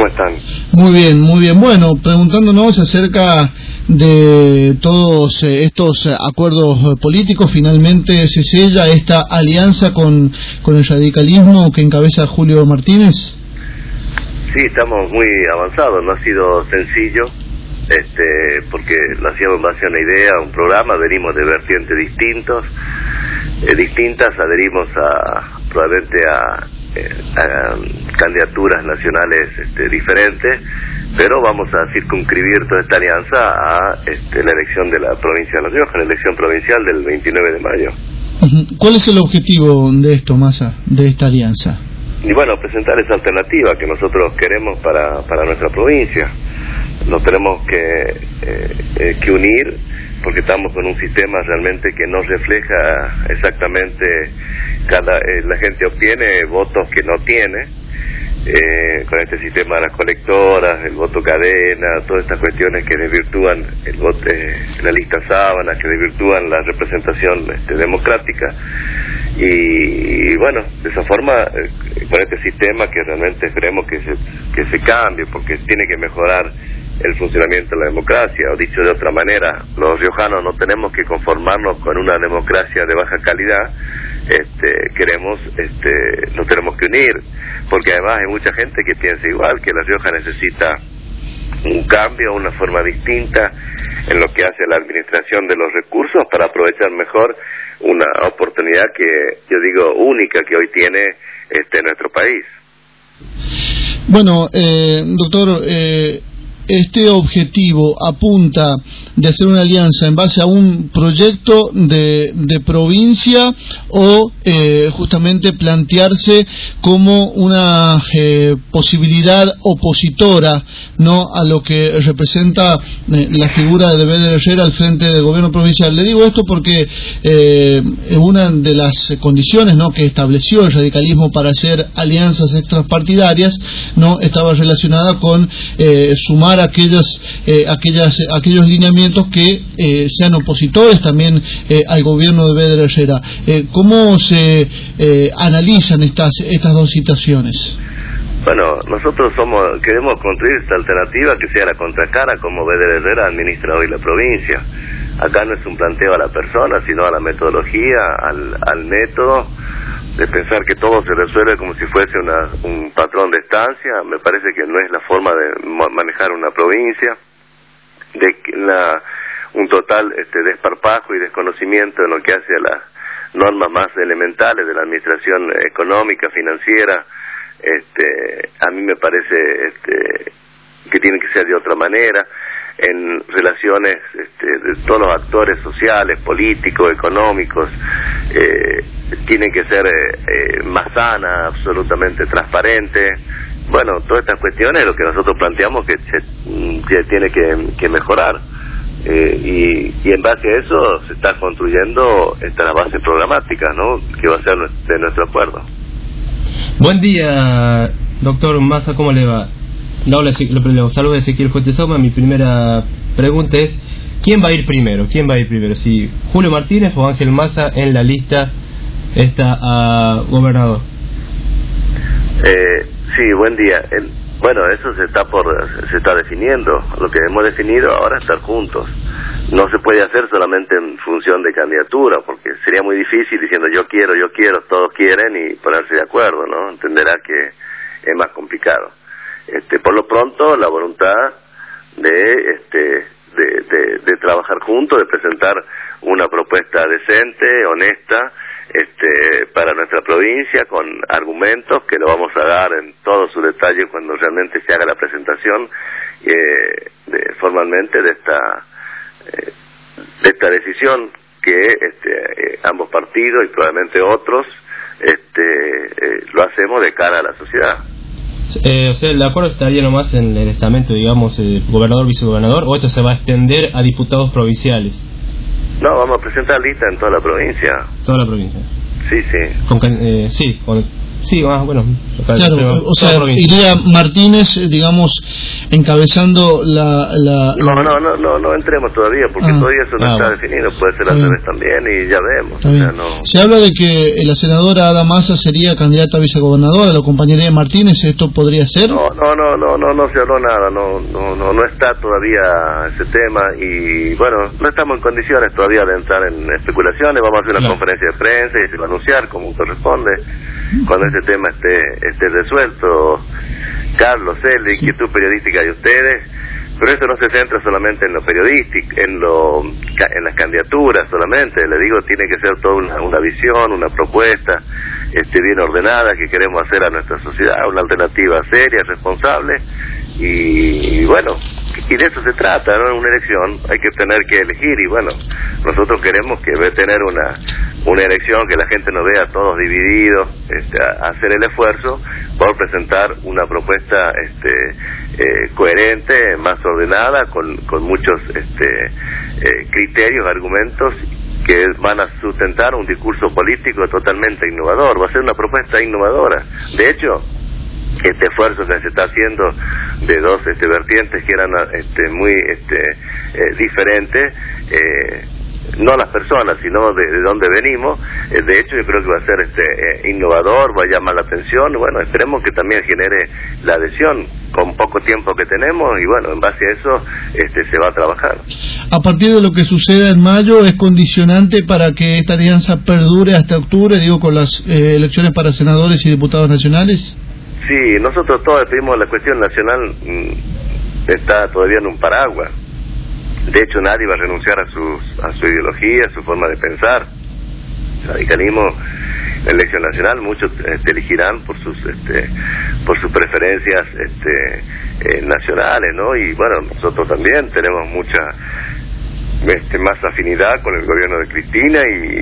¿Cómo están? Muy bien, muy bien. Bueno, preguntándonos acerca de todos estos acuerdos políticos, finalmente se sella esta alianza con el radicalismo que encabeza Julio Martínez. Sí, estamos muy avanzados, no ha sido sencillo, porque lo hacíamos en base a una idea, un programa, venimos de vertientes distintas, adherimos probablemente a candidaturas nacionales diferentes, pero vamos a circunscribir toda esta alianza a la elección de la provincia de La Rioja, la elección provincial del 29 de mayo. ¿Cuál es el objetivo de esto, Massa, de esta alianza? Y bueno, presentar esa alternativa que nosotros queremos para nuestra provincia. Nos tenemos que unir, porque estamos con un sistema realmente que no refleja exactamente, la gente obtiene votos que no tiene, con este sistema de las colectoras, el voto cadena, todas estas cuestiones que desvirtúan el voto, la lista sábana, que desvirtúan la representación democrática. Y bueno, de esa forma, con este sistema que realmente esperemos que se cambie, porque tiene que mejorar el funcionamiento de la democracia, o dicho de otra manera, los riojanos no tenemos que conformarnos con una democracia de baja calidad, nos tenemos que unir, porque además hay mucha gente que piensa igual, que La Rioja necesita un cambio, una forma distinta en lo que hace la administración de los recursos para aprovechar mejor una oportunidad que yo digo única que hoy tiene nuestro país. Bueno, doctor, este objetivo apunta de hacer una alianza en base a un proyecto de provincia o justamente plantearse como una posibilidad opositora, no, a lo que representa la figura de Béder Herrera al frente del gobierno provincial. Le digo esto porque una de las condiciones, ¿no?, que estableció el radicalismo para hacer alianzas extrapartidarias, no, estaba relacionada con sumar aquellos lineamientos que sean opositores también al gobierno de Béder Herrera. ¿Cómo se analizan estas dos situaciones? Bueno, nosotros queremos construir esta alternativa que sea la contracara como Béder Herrera administra hoy la provincia. Acá no es un planteo a la persona, sino a la metodología, al método de pensar que todo se resuelve como si fuese un patrón de estancia. Me parece que no es la forma de manejar una provincia, un total desparpajo y desconocimiento en lo que hace a las normas más elementales de la administración económica, financiera. A mí me parece que tiene que ser de otra manera, en relaciones de todos los actores sociales, políticos, económicos, tienen que ser más sana, absolutamente transparente. Bueno, todas estas cuestiones, lo que nosotros planteamos que tiene que mejorar, y en base a eso se está construyendo esta base programática, ¿no?, que va a ser de nuestro acuerdo. Buen día, doctor Massa, ¿cómo le va? Lo saludo de Ezequiel Fuentes Soma. Mi primera pregunta es: ¿quién va a ir primero? ¿Si Julio Martínez o Ángel Massa en la lista está a gobernador? Sí, buen día. Bueno, eso se está definiendo. Lo que hemos definido ahora es estar juntos. No se puede hacer solamente en función de candidatura, porque sería muy difícil diciendo yo quiero, todos quieren y ponerse de acuerdo, ¿no? Entenderá que es más complicado. Por lo pronto, la voluntad de trabajar juntos, de presentar una propuesta decente, honesta, para nuestra provincia, con argumentos que lo vamos a dar en todo su detalle cuando realmente se haga la presentación formalmente de esta decisión que ambos partidos y probablemente otros lo hacemos de cara a la sociedad. O sea, ¿el acuerdo estaría nomás en el estamento, digamos, gobernador-vicegobernador, o esto se va a extender a diputados provinciales? No, vamos a presentar lista en toda la provincia. ¿Toda la provincia? Sí. Sí, bueno. Claro, o sea, iría Martínez, digamos, encabezando No entremos todavía, porque todavía eso no está definido, puede ser al revés también, y ya vemos. O sea, Se habla de que la senadora Ada Massa sería candidata a vicegobernadora, ¿lo acompañaría Martínez? ¿Esto podría ser? No se habló nada, no está todavía ese tema, y bueno, no estamos en condiciones todavía de entrar en especulaciones. Vamos a hacer una conferencia de prensa y se va a anunciar como corresponde cuando ese tema esté resuelto. Carlos, la inquietud periodística de ustedes, pero eso no se centra solamente en lo periodístico, en las candidaturas solamente. Le digo, tiene que ser toda una visión, una propuesta bien ordenada que queremos hacer a nuestra sociedad, una alternativa seria, responsable, y bueno, y de eso se trata, ¿no? En una elección hay que tener que elegir, y bueno, nosotros queremos tener una elección que la gente nos vea todos divididos, hacer el esfuerzo por presentar una propuesta coherente, más ordenada, con muchos criterios, argumentos que van a sustentar un discurso político totalmente innovador. Va a ser una propuesta innovadora. De hecho, este esfuerzo que se está haciendo de dos vertientes que eran muy diferentes, no las personas, sino de dónde venimos, de hecho yo creo que va a ser innovador, va a llamar la atención. Bueno, esperemos que también genere la adhesión con poco tiempo que tenemos, y bueno, en base a eso se va a trabajar. A partir de lo que suceda en mayo, ¿es condicionante para que esta alianza perdure hasta octubre, con las elecciones para senadores y diputados nacionales? Sí, nosotros todos pedimos, la cuestión nacional está todavía en un paraguas. De hecho, nadie va a renunciar a su ideología, a su forma de pensar. El radicalismo, en la elección nacional, muchos elegirán por sus preferencias nacionales, ¿no? Y bueno, nosotros también tenemos mucha más afinidad con el gobierno de Cristina,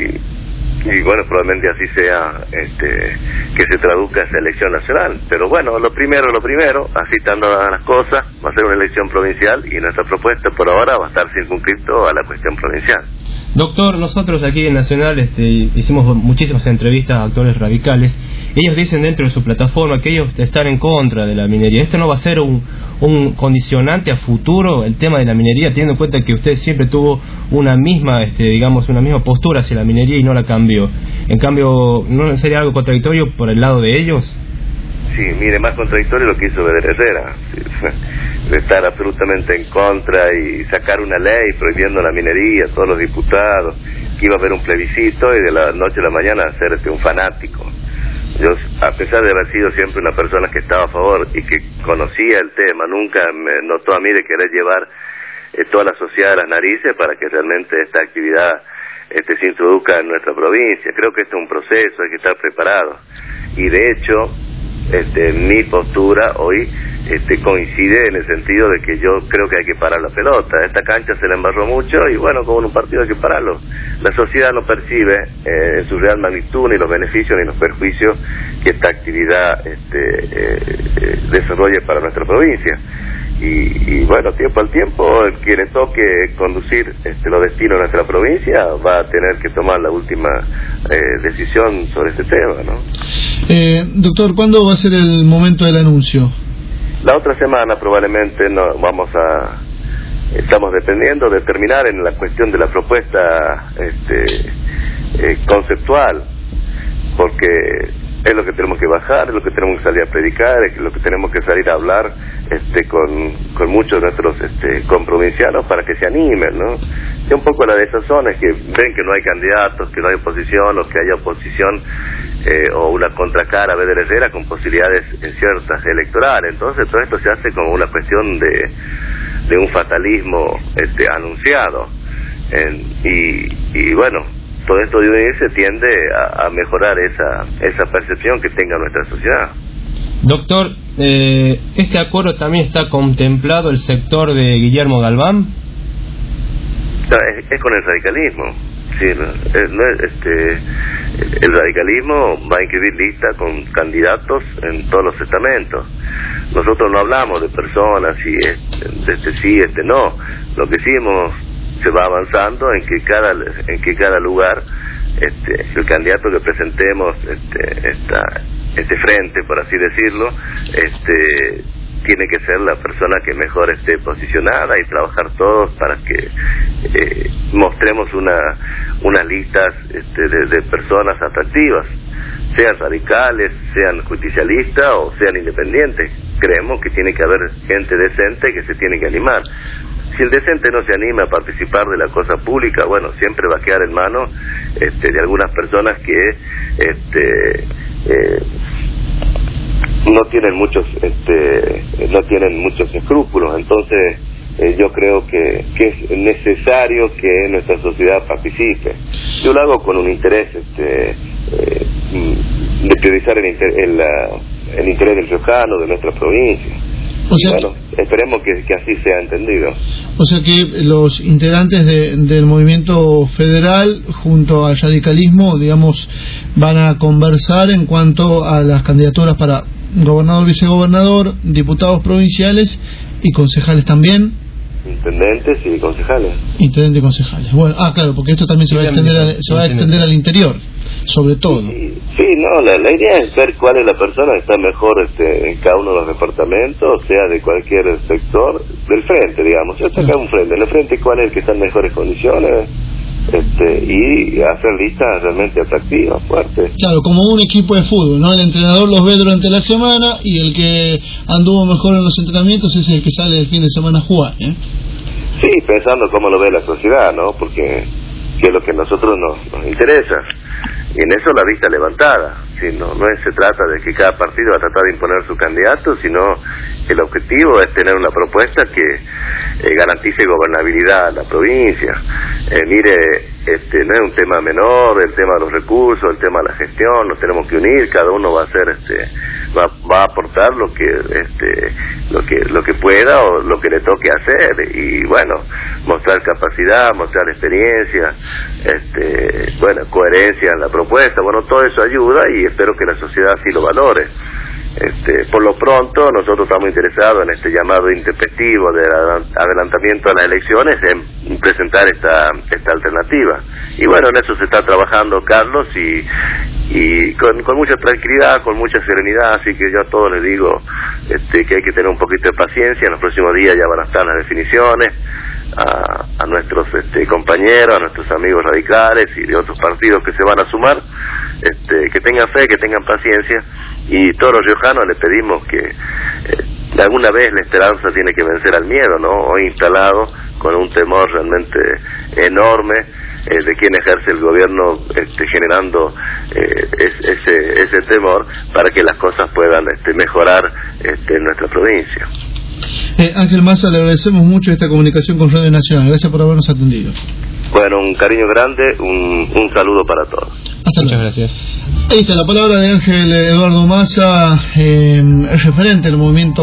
y bueno, probablemente así sea, que se traduzca esa elección nacional. Pero bueno, lo primero, así están las cosas, va a ser una elección provincial, y nuestra propuesta por ahora va a estar circunscrito a la cuestión provincial. Doctor, nosotros aquí en Nacional hicimos muchísimas entrevistas a actores radicales. Ellos dicen dentro de su plataforma que ellos están en contra de la minería. ¿Esto no va a ser un condicionante a futuro, el tema de la minería, teniendo en cuenta que usted siempre tuvo una misma postura hacia la minería y no la cambió? En cambio, ¿no sería algo contradictorio por el lado de ellos? Sí, mire, más contradictorio lo que hizo Beder Herrera, de estar absolutamente en contra y sacar una ley prohibiendo la minería, todos los diputados, que iba a haber un plebiscito, y de la noche a la mañana hacerse un fanático. Yo, a pesar de haber sido siempre una persona que estaba a favor y que conocía el tema, nunca me notó a mí de querer llevar toda la sociedad a las narices para que realmente esta actividad se introduzca en nuestra provincia. Creo que este es un proceso, hay que estar preparado. Y de hecho, mi postura hoy coincide en el sentido de que yo creo que hay que parar la pelota. Esta cancha se la embarró mucho, y bueno, con un partido hay que pararlo. La sociedad no percibe en su real magnitud ni los beneficios ni los perjuicios que esta actividad desarrolle para nuestra provincia. Y bueno, tiempo al tiempo, el que le toque conducir los destinos de nuestra provincia va a tener que tomar la última decisión sobre este tema, ¿no? Doctor, ¿cuándo va a ser el momento del anuncio? La otra semana probablemente estamos dependiendo de terminar en la cuestión de la propuesta conceptual, porque es lo que tenemos que bajar, es lo que tenemos que salir a predicar, es lo que tenemos que salir a hablar con muchos de nuestros comprovincianos para que se animen, ¿no? Y un poco la desazón es que ven que no hay candidatos, que no hay oposición, o que haya oposición o una contracara a Beder Herrera con posibilidades ciertas electorales. Entonces todo esto se hace como una cuestión de un fatalismo anunciado, y bueno, todo esto de unirse tiende a mejorar esa percepción que tenga nuestra sociedad. Doctor, ¿este acuerdo también está contemplado el sector de Guillermo Galván? No, es con el radicalismo. Sí, el radicalismo va a inscribir lista con candidatos en todos los estamentos. Nosotros no hablamos de personas, y sí, no. Lo que sí se va avanzando en que cada lugar el candidato que presentemos frente, por así decirlo, tiene que ser la persona que mejor esté posicionada y trabajar todos para que mostremos unas listas de personas atractivas, sean radicales, sean justicialistas o sean independientes. Creemos que tiene que haber gente decente que se tiene que animar. Si el decente no se anima a participar de la cosa pública, bueno, siempre va a quedar en manos de algunas personas que no tienen muchos escrúpulos. Entonces yo creo que es necesario que nuestra sociedad participe. Yo lo hago con un interés de priorizar el interés del riojano, de nuestra provincia. O sea, bueno, esperemos que así sea entendido. O sea que los integrantes del movimiento federal junto al radicalismo, digamos, van a conversar en cuanto a las candidaturas para gobernador, vicegobernador, diputados provinciales y concejales también. Intendentes y concejales. Intendentes y concejales. Bueno, claro, porque esto también se va a extender al interior, sobre todo. Sí, no, la idea es ver cuál es la persona que está mejor en cada uno de los departamentos, sea de cualquier sector del frente, digamos. Yo acá un frente, en el frente cuál es el que está en mejores condiciones, y hacer listas realmente atractivas, fuertes. Claro, como un equipo de fútbol, ¿no? El entrenador los ve durante la semana y el que anduvo mejor en los entrenamientos es el que sale el fin de semana a jugar, ¿eh? Sí, pensando cómo lo ve la sociedad, ¿no? Porque es lo que a nosotros nos interesa. Y en eso la vista levantada. ¿Sí? No se trata de que cada partido va a tratar de imponer su candidato, sino el objetivo es tener una propuesta que garantice gobernabilidad a la provincia. Mire, no es un tema menor, el tema de los recursos, el tema de la gestión, nos tenemos que unir, cada uno va a hacer, va a aportar lo que pueda o lo que le toque hacer, y bueno, mostrar capacidad, mostrar experiencia, coherencia en la propuesta, bueno, todo eso ayuda y espero que la sociedad así lo valore. Por lo pronto nosotros estamos interesados en este llamado intempestivo de adelantamiento a las elecciones, en presentar esta alternativa, y bueno, en eso se está trabajando, Carlos, y con mucha tranquilidad, con mucha serenidad, así que yo a todos les digo que hay que tener un poquito de paciencia. En los próximos días ya van a estar las definiciones, a nuestros compañeros, a nuestros amigos radicales y de otros partidos que se van a sumar, que tengan fe, que tengan paciencia, y todos los riojanos les pedimos que alguna vez la esperanza tiene que vencer al miedo, ¿no? Hoy instalado con un temor realmente enorme de quien ejerce el gobierno, generando ese temor para que las cosas puedan mejorar en nuestra provincia. Ángel Massa, le agradecemos mucho esta comunicación con Radio Nacional. Gracias por habernos atendido. Bueno, un cariño grande, un saludo para todos. Muchas gracias. Ahí está la palabra de Ángel Eduardo Massa, el referente del movimiento